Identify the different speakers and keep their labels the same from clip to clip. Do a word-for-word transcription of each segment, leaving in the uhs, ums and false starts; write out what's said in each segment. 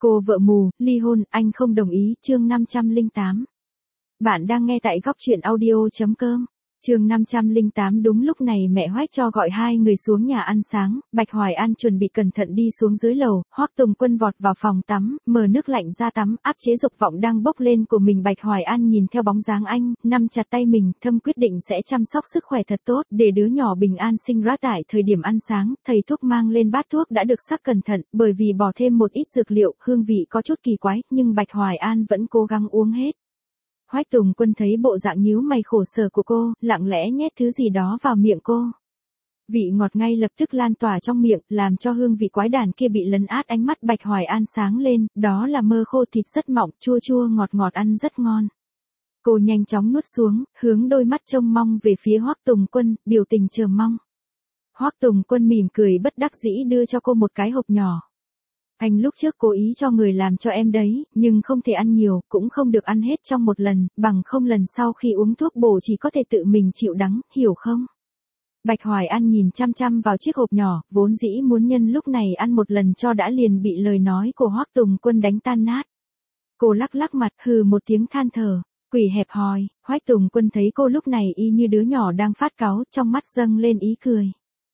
Speaker 1: Cô vợ mù, ly hôn, anh không đồng ý, chương năm trăm lẻ tám. Bạn đang nghe tại góc truyện audio chấm com. Chương năm trăm lẻ tám. Đúng lúc này mẹ Hoác cho gọi hai người xuống nhà ăn sáng, Bạch Hoài An chuẩn bị cẩn thận đi xuống dưới lầu, Hoắc Tùng Quân vọt vào phòng tắm, mở nước lạnh ra tắm, áp chế dục vọng đang bốc lên của mình. Bạch Hoài An nhìn theo bóng dáng anh, nắm chặt tay mình, thâm quyết định sẽ chăm sóc sức khỏe thật tốt, để đứa nhỏ bình an sinh ra. Tại thời điểm ăn sáng, thầy thuốc mang lên bát thuốc đã được sắc cẩn thận, bởi vì bỏ thêm một ít dược liệu, hương vị có chút kỳ quái, nhưng Bạch Hoài An vẫn cố gắng uống hết. Hoắc Tùng Quân thấy bộ dạng nhíu mày khổ sở của cô, lặng lẽ nhét thứ gì đó vào miệng cô. Vị ngọt ngay lập tức lan tỏa trong miệng, làm cho hương vị quái đản kia bị lấn át. Ánh mắt Bạch Hoài An sáng lên, đó là mơ khô thịt rất mỏng, chua chua ngọt ngọt, ăn rất ngon. Cô nhanh chóng nuốt xuống, hướng đôi mắt trông mong về phía Hoắc Tùng Quân, biểu tình chờ mong. Hoắc Tùng Quân mỉm cười bất đắc dĩ đưa cho cô một cái hộp nhỏ. Anh lúc trước cố ý cho người làm cho em đấy, nhưng không thể ăn nhiều, cũng không được ăn hết trong một lần, bằng không lần sau khi uống thuốc bổ chỉ có thể tự mình chịu đắng, hiểu không? Bạch Hoài An nhìn chăm chăm vào chiếc hộp nhỏ, vốn dĩ muốn nhân lúc này ăn một lần cho đã, liền bị lời nói của Hoắc Tùng Quân đánh tan nát. Cô lắc lắc mặt, hừ một tiếng than thở, quỷ hẹp hòi. Hoắc Tùng Quân thấy cô lúc này y như đứa nhỏ đang phát cáu, trong mắt dâng lên ý cười.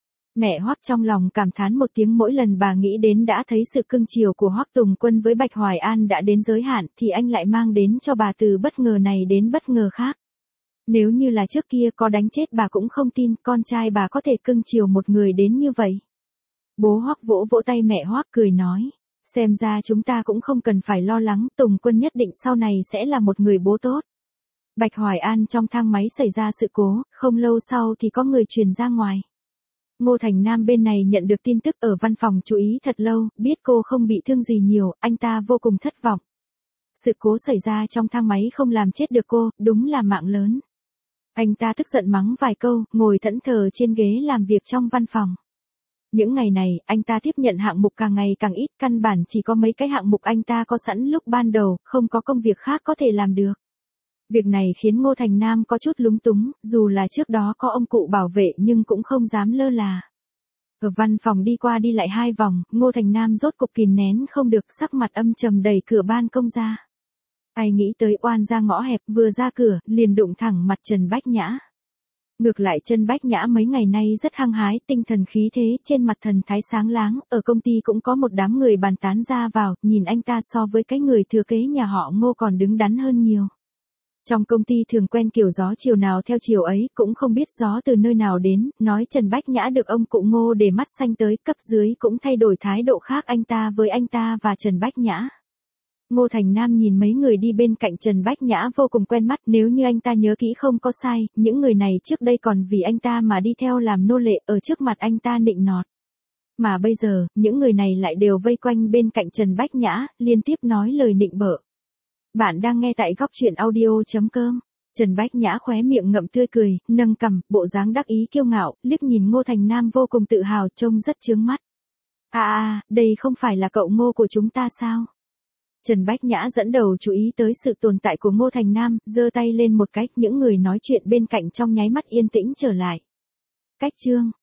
Speaker 1: Mẹ Hoắc trong lòng cảm thán một tiếng, mỗi lần bà nghĩ đến đã thấy sự cưng chiều của Hoắc Tùng Quân với Bạch Hoài An đã đến giới hạn, thì anh lại mang đến cho bà từ bất ngờ này đến bất ngờ khác. Nếu như là trước kia có đánh chết bà cũng không tin con trai bà có thể cưng chiều một người đến như vậy. Bố Hoắc vỗ vỗ tay mẹ Hoắc cười nói, xem ra chúng ta cũng không cần phải lo lắng, Tùng Quân nhất định sau này sẽ là một người bố tốt. Bạch Hoài An trong thang máy xảy ra sự cố, không lâu sau thì có người truyền ra ngoài. Ngô Thành Nam bên này nhận được tin tức ở văn phòng chú ý thật lâu, biết cô không bị thương gì nhiều, anh ta vô cùng thất vọng. Sự cố xảy ra trong thang máy không làm chết được cô, đúng là mạng lớn. Anh ta tức giận mắng vài câu, ngồi thẫn thờ trên ghế làm việc trong văn phòng. Những ngày này, anh ta tiếp nhận hạng mục càng ngày càng ít, căn bản chỉ có mấy cái hạng mục anh ta có sẵn lúc ban đầu, không có công việc khác có thể làm được. Việc này khiến Ngô Thành Nam có chút lúng túng, dù là trước đó có ông cụ bảo vệ nhưng cũng không dám lơ là. Ở văn phòng đi qua đi lại hai vòng, Ngô Thành Nam rốt cục kìm nén không được, sắc mặt âm trầm đẩy cửa ban công ra. Ai nghĩ tới oan ra ngõ hẹp, vừa ra cửa, liền đụng thẳng mặt Trần Bách Nhã. Ngược lại Trần Bách Nhã mấy ngày nay rất hăng hái, tinh thần khí thế, trên mặt thần thái sáng láng, ở công ty cũng có một đám người bàn tán ra vào, nhìn anh ta so với cái người thừa kế nhà họ Ngô còn đứng đắn hơn nhiều. Trong công ty thường quen kiểu gió chiều nào theo chiều ấy, cũng không biết gió từ nơi nào đến, nói Trần Bách Nhã được ông cụ Ngô để mắt xanh tới, cấp dưới cũng thay đổi thái độ khác anh ta với anh ta và Trần Bách Nhã. Ngô Thành Nam nhìn mấy người đi bên cạnh Trần Bách Nhã vô cùng quen mắt, nếu như anh ta nhớ kỹ không có sai, những người này trước đây còn vì anh ta mà đi theo làm nô lệ, ở trước mặt anh ta nịnh nọt. Mà bây giờ, những người này lại đều vây quanh bên cạnh Trần Bách Nhã, liên tiếp nói lời nịnh bợ. Bạn đang nghe tại góc truyện audio chấm com. Trần Bách Nhã khóe miệng ngậm tươi cười, nâng cằm, bộ dáng đắc ý kiêu ngạo, liếc nhìn Ngô Thành Nam vô cùng tự hào, trông rất chướng mắt. À à, đây không phải là cậu Ngô của chúng ta sao? Trần Bách Nhã dẫn đầu chú ý tới sự tồn tại của Ngô Thành Nam, giơ tay lên một cách, những người nói chuyện bên cạnh trong nháy mắt yên tĩnh trở lại. Cách chương,